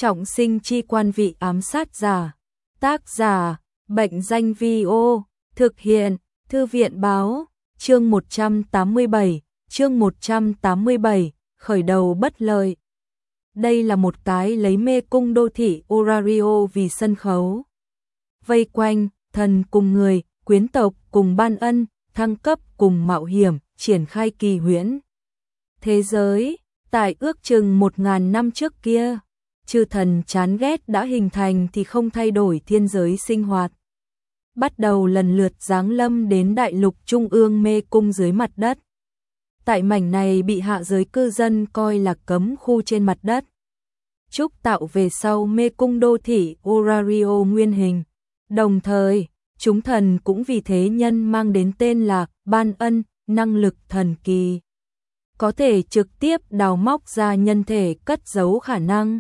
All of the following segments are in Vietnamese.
Trọng sinh chi quan vị ám sát giả. Tác giả, Bệnh danh Vi-ô, thực hiện, Thư viện báo, chương 187, khởi đầu bất lợi. Đây là một cái lấy mê cung đô thị Orario vì sân khấu. Vây quanh, thần cùng người, quyến tộc cùng ban ân, thăng cấp cùng mạo hiểm, triển khai kỳ huyễn. Thế giới, tại ước chừng 1000 năm trước kia, chư thần chán ghét đã hình thành thì không thay đổi thiên giới sinh hoạt. Bắt đầu lần lượt giáng lâm đến đại lục trung ương mê cung dưới mặt đất. Tại mảnh này bị hạ giới cư dân coi là cấm khu trên mặt đất. Trúc tạo về sau mê cung đô thị Orario nguyên hình. Đồng thời, chúng thần cũng vì thế nhân mang đến tên là ban ân, năng lực thần kỳ. Có thể trực tiếp đào móc ra nhân thể cất giấu khả năng.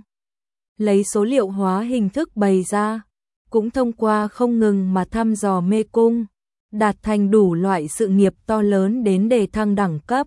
Lấy số liệu hóa hình thức bày ra, cũng thông qua không ngừng mà thăm dò mê cung, đạt thành đủ loại sự nghiệp to lớn đến để thăng đẳng cấp.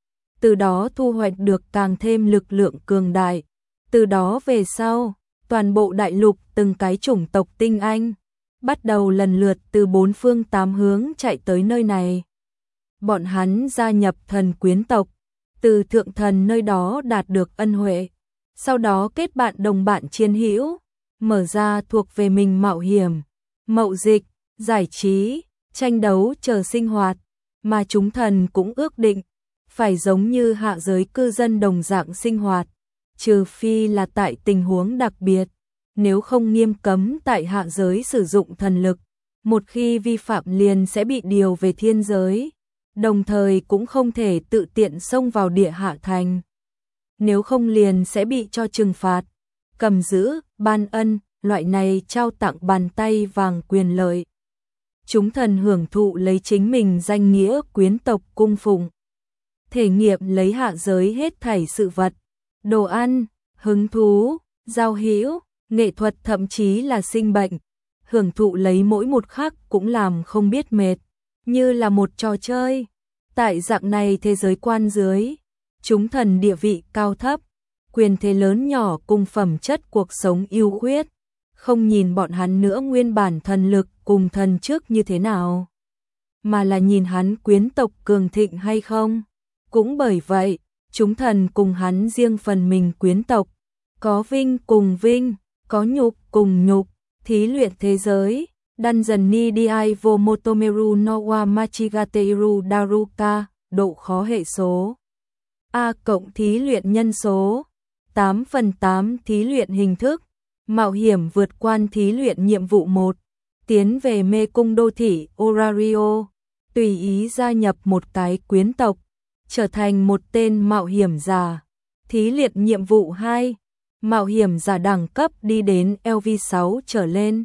Từ đó thu hoạch được càng thêm lực lượng cường đại. Từ đó về sau, toàn bộ đại lục từng cái chủng tộc tinh anh, bắt đầu lần lượt từ bốn phương tám hướng chạy tới nơi này. Bọn hắn gia nhập thần quyến tộc, từ thượng thần nơi đó đạt được ân huệ. Sau đó kết bạn đồng bạn chiến hữu, mở ra thuộc về mình mạo hiểm, mậu dịch, giải trí, tranh đấu chờ sinh hoạt, mà chúng thần cũng ước định, phải giống như hạ giới cư dân đồng dạng sinh hoạt, trừ phi là tại tình huống đặc biệt, nếu không nghiêm cấm tại hạ giới sử dụng thần lực, một khi vi phạm liền sẽ bị điều về thiên giới, đồng thời cũng không thể tự tiện xông vào địa hạ thành. Nếu không liền sẽ bị cho trừng phạt, cầm giữ, ban ân, loại này trao tặng bàn tay vàng quyền lợi. Chúng thần hưởng thụ lấy chính mình danh nghĩa quyến tộc cung phụng. Thể nghiệm lấy hạ giới hết thảy sự vật, đồ ăn, hứng thú, giao hữu, nghệ thuật thậm chí là sinh bệnh. Hưởng thụ lấy mỗi một khắc cũng làm không biết mệt, như là một trò chơi. Tại dạng này thế giới quan dưới, chúng thần địa vị cao thấp, quyền thế lớn nhỏ cùng phẩm chất cuộc sống ưu khuyết, không nhìn bọn hắn nữa nguyên bản thần lực cùng thần trước như thế nào, mà là nhìn hắn quyến tộc cường thịnh hay không. Cũng bởi vậy, chúng thần cùng hắn riêng phần mình quyến tộc, có vinh cùng vinh, có nhục cùng nhục, thí luyện thế giới, Dungeon ni Dai vô Motomeru no wa Machigateru Daruka, độ khó hệ số A cộng thí luyện nhân số 8/8 thí luyện hình thức, mạo hiểm vượt quan thí luyện nhiệm vụ 1, tiến về mê cung đô thị Orario, tùy ý gia nhập một cái quyến tộc, trở thành một tên mạo hiểm giả. Thí luyện nhiệm vụ 2, mạo hiểm giả đẳng cấp đi đến LV6 trở lên.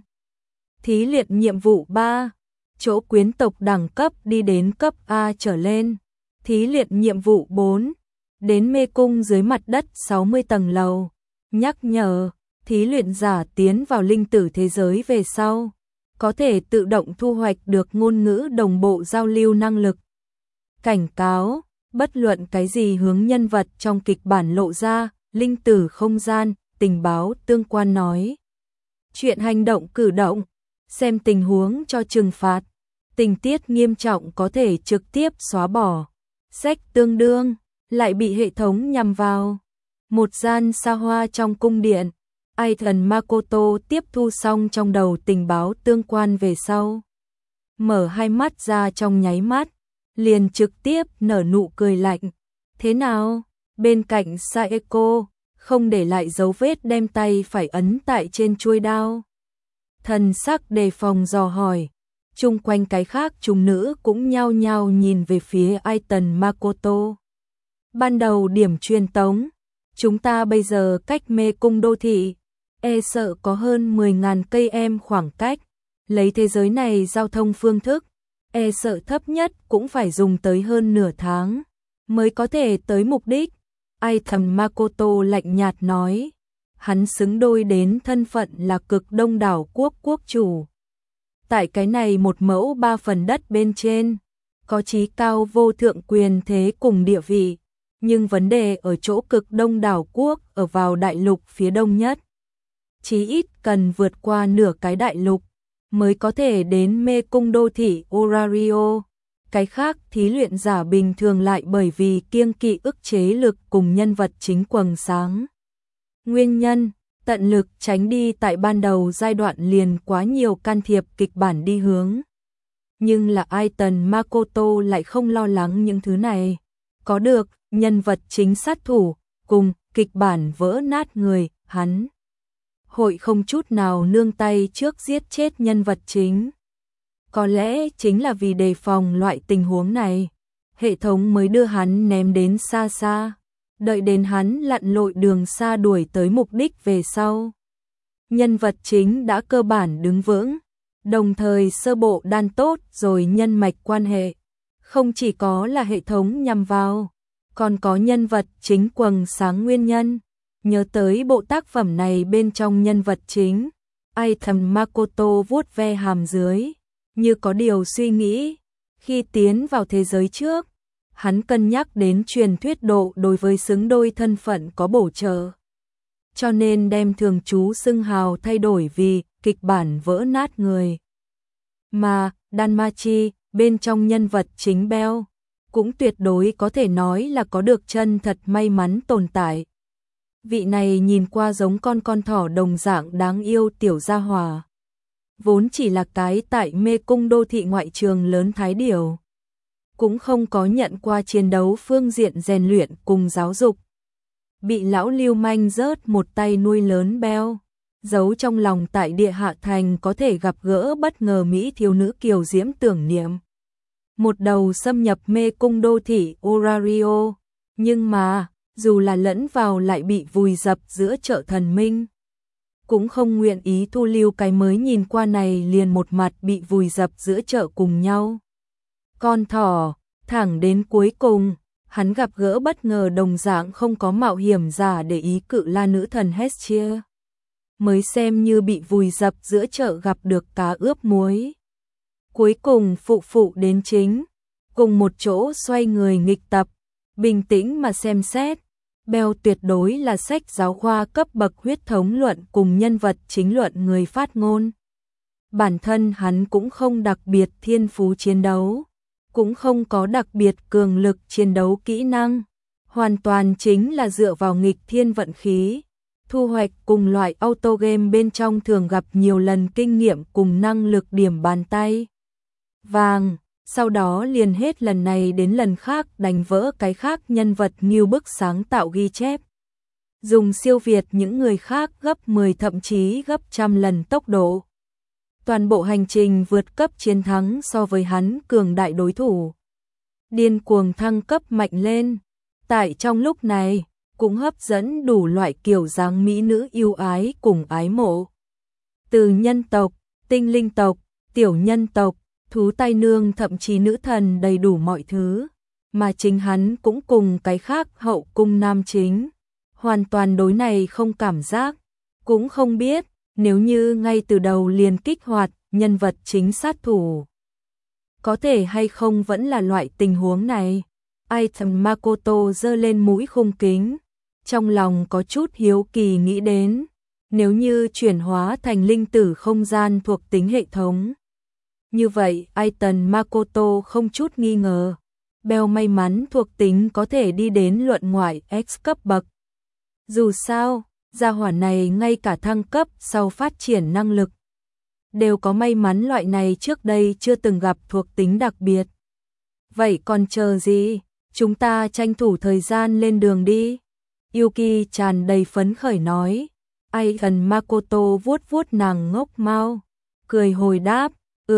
Thí luyện nhiệm vụ 3, chỗ quyến tộc đẳng cấp đi đến cấp A trở lên. Thí luyện nhiệm vụ 4, đến mê cung dưới mặt đất 60 tầng lầu. Nhắc nhở, thí luyện giả tiến vào linh tử thế giới về sau, có thể tự động thu hoạch được ngôn ngữ đồng bộ giao lưu năng lực. Cảnh cáo, bất luận cái gì hướng nhân vật trong kịch bản lộ ra, linh tử không gian, tình báo tương quan nói. Chuyện hành động cử động, xem tình huống cho trừng phạt, tình tiết nghiêm trọng có thể trực tiếp xóa bỏ. Sách tương đương, lại bị hệ thống nhằm vào. Một gian xa hoa trong cung điện, Aiton Makoto tiếp thu xong trong đầu tình báo tương quan về sau. Mở hai mắt ra trong nháy mắt, liền trực tiếp nở nụ cười lạnh. Thế nào? Bên cạnh Saeko, không để lại dấu vết đem tay phải ấn tại trên chuôi đao. Thần sắc đề phòng dò hỏi. Chung quanh cái khác chúng nữ cũng nhao nhao nhìn về phía Aiton Makoto. Ban đầu điểm truyền tống, chúng ta bây giờ cách mê cung đô thị, e sợ có hơn 10.000 cây em khoảng cách. Lấy thế giới này giao thông phương thức, e sợ thấp nhất cũng phải dùng tới hơn nửa tháng mới có thể tới mục đích. Aiton Makoto lạnh nhạt nói. Hắn xứng đôi đến thân phận là cực đông đảo quốc quốc chủ. Tại cái này một mẫu 3 phần đất bên trên, có chí cao vô thượng quyền thế cùng địa vị, nhưng vấn đề ở chỗ cực đông đảo quốc ở vào đại lục phía đông nhất. chí ít cần vượt qua nửa cái đại lục mới có thể đến mê cung đô thị Orario. Cái khác thí luyện giả bình thường lại bởi vì kiêng kỵ ức chế lực cùng nhân vật chính quầng sáng. Nguyên nhân, tận lực tránh đi tại ban đầu giai đoạn liền quá nhiều can thiệp kịch bản đi hướng. Nhưng là Aiton Makoto lại không lo lắng những thứ này. Có được nhân vật chính sát thủ cùng kịch bản vỡ nát người, hắn hội không chút nào nương tay trước giết chết nhân vật chính. Có lẽ chính là vì đề phòng loại tình huống này, hệ thống mới đưa hắn ném đến xa xa, đợi đến hắn lặn lội đường xa đuổi tới mục đích về sau. Nhân vật chính đã cơ bản đứng vững, đồng thời sơ bộ đan tốt rồi nhân mạch quan hệ. Không chỉ có là hệ thống nhằm vào, còn có nhân vật chính quầng sáng nguyên nhân. Nhớ tới bộ tác phẩm này bên trong nhân vật chính, Aiton Makoto vuốt ve hàm dưới, như có điều suy nghĩ. Khi tiến vào thế giới trước, hắn cân nhắc đến truyền thuyết độ đối với xứng đôi thân phận có bổ trợ. Cho nên đem thường trú xưng hào thay đổi vì kịch bản vỡ nát người. Mà Danmachi, bên trong nhân vật chính Bell, cũng tuyệt đối có thể nói là có được chân thật may mắn tồn tại. Vị này nhìn qua giống con thỏ đồng dạng đáng yêu tiểu gia hỏa. Vốn chỉ là cái tại mê cung đô thị ngoại trường lớn Thái Điểu. Cũng không có nhận qua chiến đấu phương diện rèn luyện cùng giáo dục. Bị lão lưu manh rớt một tay nuôi lớn Bell, giấu trong lòng tại địa hạ thành có thể gặp gỡ bất ngờ Mỹ thiếu nữ kiều diễm tưởng niệm. Một đầu xâm nhập mê cung đô thị Orario, nhưng mà, dù là lẫn vào lại bị vùi dập giữa chợ thần minh. Cũng không nguyện ý thu lưu cái mới nhìn qua này liền một mặt bị vùi dập giữa chợ cùng nhau. Con thỏ, thẳng đến cuối cùng, hắn gặp gỡ bất ngờ đồng dạng không có mạo hiểm giả để ý cự la nữ thần Hestia. Mới xem như bị vùi dập giữa chợ gặp được cá ướp muối. Cuối cùng phụ đến chính, cùng một chỗ xoay người nghịch tập, bình tĩnh mà xem xét. Bell tuyệt đối là sách giáo khoa cấp bậc huyết thống luận cùng nhân vật chính luận người phát ngôn. Bản thân hắn cũng không đặc biệt thiên phú chiến đấu, cũng không có đặc biệt cường lực chiến đấu kỹ năng, hoàn toàn chính là dựa vào nghịch thiên vận khí, thu hoạch cùng loại auto game bên trong thường gặp nhiều lần kinh nghiệm cùng năng lực điểm bàn tay vàng. Sau đó liền hết lần này đến lần khác đánh vỡ cái khác nhân vật như bức sáng tạo ghi chép. Dùng siêu việt những người khác gấp 10 thậm chí gấp trăm lần tốc độ. Toàn bộ hành trình vượt cấp chiến thắng so với hắn cường đại đối thủ. Điên cuồng thăng cấp mạnh lên. Tại trong lúc này, cũng hấp dẫn đủ loại kiểu dáng mỹ nữ yêu ái cùng ái mộ. Từ nhân tộc, tinh linh tộc, tiểu nhân tộc, thú tai nương thậm chí nữ thần đầy đủ mọi thứ, mà chính hắn cũng cùng cái khác hậu cung nam chính. Hoàn toàn đối này không cảm giác, cũng không biết, nếu như ngay từ đầu liền kích hoạt nhân vật chính sát thủ. Có thể hay không vẫn là loại tình huống này. Aiton Makoto giơ lên mũi khung kính, trong lòng có chút hiếu kỳ nghĩ đến, nếu như chuyển hóa thành linh tử không gian thuộc tính hệ thống. Như vậy, Aiton Makoto không chút nghi ngờ, Bell may mắn thuộc tính có thể đi đến luận ngoại X cấp bậc. Dù sao, gia hỏa này ngay cả thăng cấp sau phát triển năng lực, đều có may mắn loại này trước đây chưa từng gặp thuộc tính đặc biệt. Vậy còn chờ gì? Chúng ta tranh thủ thời gian lên đường đi. Yuki tràn đầy phấn khởi nói. Aiton Makoto vuốt vuốt nàng ngốc mau, cười hồi đáp,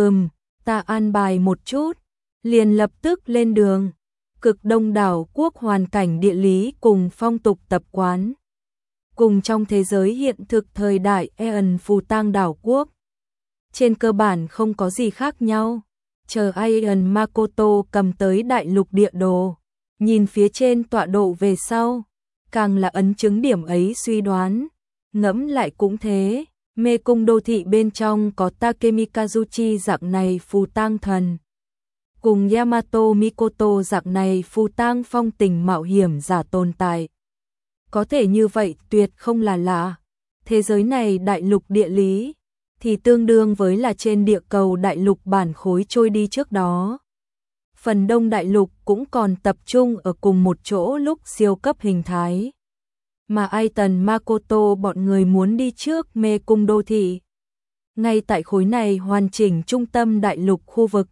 ta an bài một chút, liền lập tức lên đường. Cực đông đảo quốc hoàn cảnh địa lý cùng phong tục tập quán, cùng trong thế giới hiện thực thời đại Aeon phù tang đảo quốc, trên cơ bản không có gì khác nhau. Chờ Aiton Makoto cầm tới đại lục địa đồ, nhìn phía trên tọa độ về sau, càng là ấn chứng điểm ấy suy đoán. Ngẫm lại cũng thế, mê cung đô thị bên trong có Takemikazuchi dạng này phù tang thần, cùng Yamato Mikoto dạng này phù tang phong tình mạo hiểm giả tồn tại. Có thể như vậy tuyệt không là lạ. Thế giới này đại lục địa lý thì tương đương với là trên địa cầu đại lục bản khối trôi đi trước đó. Phần đông đại lục cũng còn tập trung ở cùng một chỗ lúc siêu cấp hình thái. Mà Aiton Makoto bọn người muốn đi trước mê cung đô thị. Ngay tại khối này hoàn chỉnh trung tâm đại lục khu vực.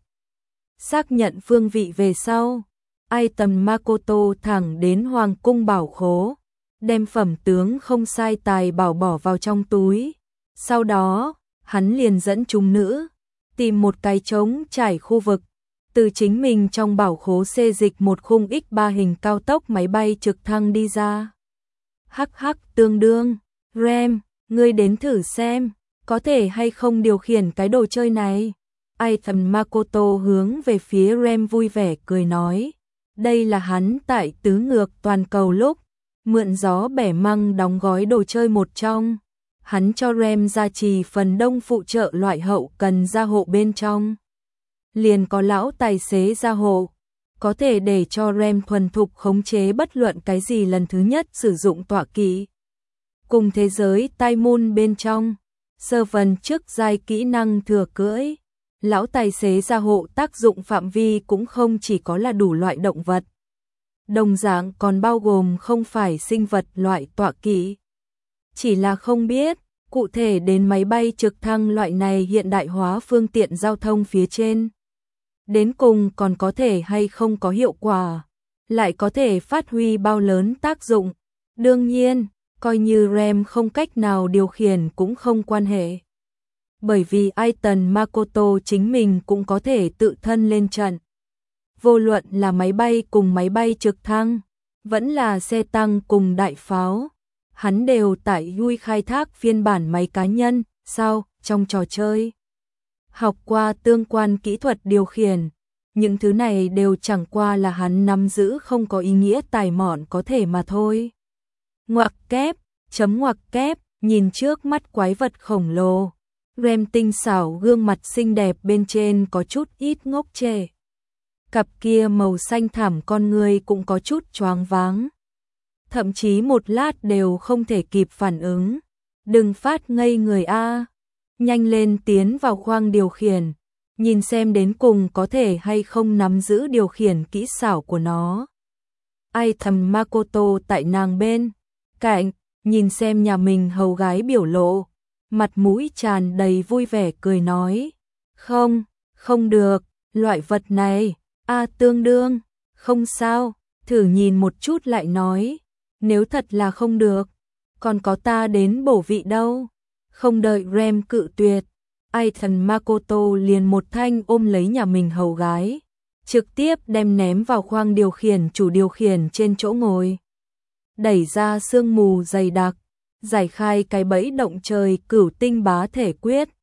Xác nhận phương vị về sau, Aiton Makoto thẳng đến Hoàng cung bảo khố, đem phẩm tướng không sai tài bảo bỏ vào trong túi. Sau đó, hắn liền dẫn chúng nữ tìm một cái trống trải khu vực, từ chính mình trong bảo khố xê dịch một khung X3 hình cao tốc máy bay trực thăng đi ra. Hắc hắc tương đương, Rem, ngươi đến thử xem, có thể hay không điều khiển cái đồ chơi này. Aiton Makoto hướng về phía Rem vui vẻ cười nói, đây là hắn tại tứ ngược toàn cầu lúc mượn gió bẻ măng đóng gói đồ chơi một trong. Hắn cho Rem gia trì phần đông phụ trợ loại hậu cần gia hộ bên trong. Liền có lão tài xế gia hộ, có thể để cho Rem thuần thục khống chế bất luận cái gì lần thứ nhất sử dụng tọa kỵ. Cùng thế giới tai môn bên trong, sơ vần trước giai kỹ năng thừa cưỡi, lão tài xế gia hộ tác dụng phạm vi cũng không chỉ có là đủ loại động vật. Đồng dạng còn bao gồm không phải sinh vật loại tọa kỵ. Chỉ là không biết, cụ thể đến máy bay trực thăng loại này hiện đại hóa phương tiện giao thông phía trên. Đến cùng còn có thể hay không có hiệu quả, lại có thể phát huy bao lớn tác dụng. Đương nhiên, coi như Rem không cách nào điều khiển cũng không quan hệ. Bởi vì Aiton Makoto chính mình cũng có thể tự thân lên trận. Vô luận là máy bay cùng máy bay trực thăng, vẫn là xe tăng cùng đại pháo, hắn đều tại Yui khai thác phiên bản máy cá nhân, trong trò chơi. Học qua tương quan kỹ thuật điều khiển, những thứ này đều chẳng qua là hắn nắm giữ không có ý nghĩa tài mọn có thể mà thôi. Ngoặc kép, ngoặc kép, nhìn trước mắt quái vật khổng lồ. Rem tinh xảo gương mặt xinh đẹp bên trên có chút ít ngốc trệ. Cặp kia màu xanh thẳm con người cũng có chút choáng váng. Thậm chí một lát đều không thể kịp phản ứng. Đừng phát ngây người a, nhanh lên tiến vào khoang điều khiển, nhìn xem đến cùng có thể hay không nắm giữ điều khiển kỹ xảo của nó. Aiton Makoto tại nàng bên cạnh, nhìn xem nhà mình hầu gái biểu lộ, mặt mũi tràn đầy vui vẻ cười nói, không được, loại vật này, tương đương, không sao, thử nhìn một chút lại nói, nếu thật là không được, còn có ta đến bổ vị đâu. Không đợi Rem cự tuyệt, Aiton Makoto liền một thanh ôm lấy nhà mình hầu gái, trực tiếp đem ném vào khoang điều khiển chủ điều khiển trên chỗ ngồi. Đẩy ra sương mù dày đặc, giải khai cái bẫy động trời cửu tinh bá thể quyết,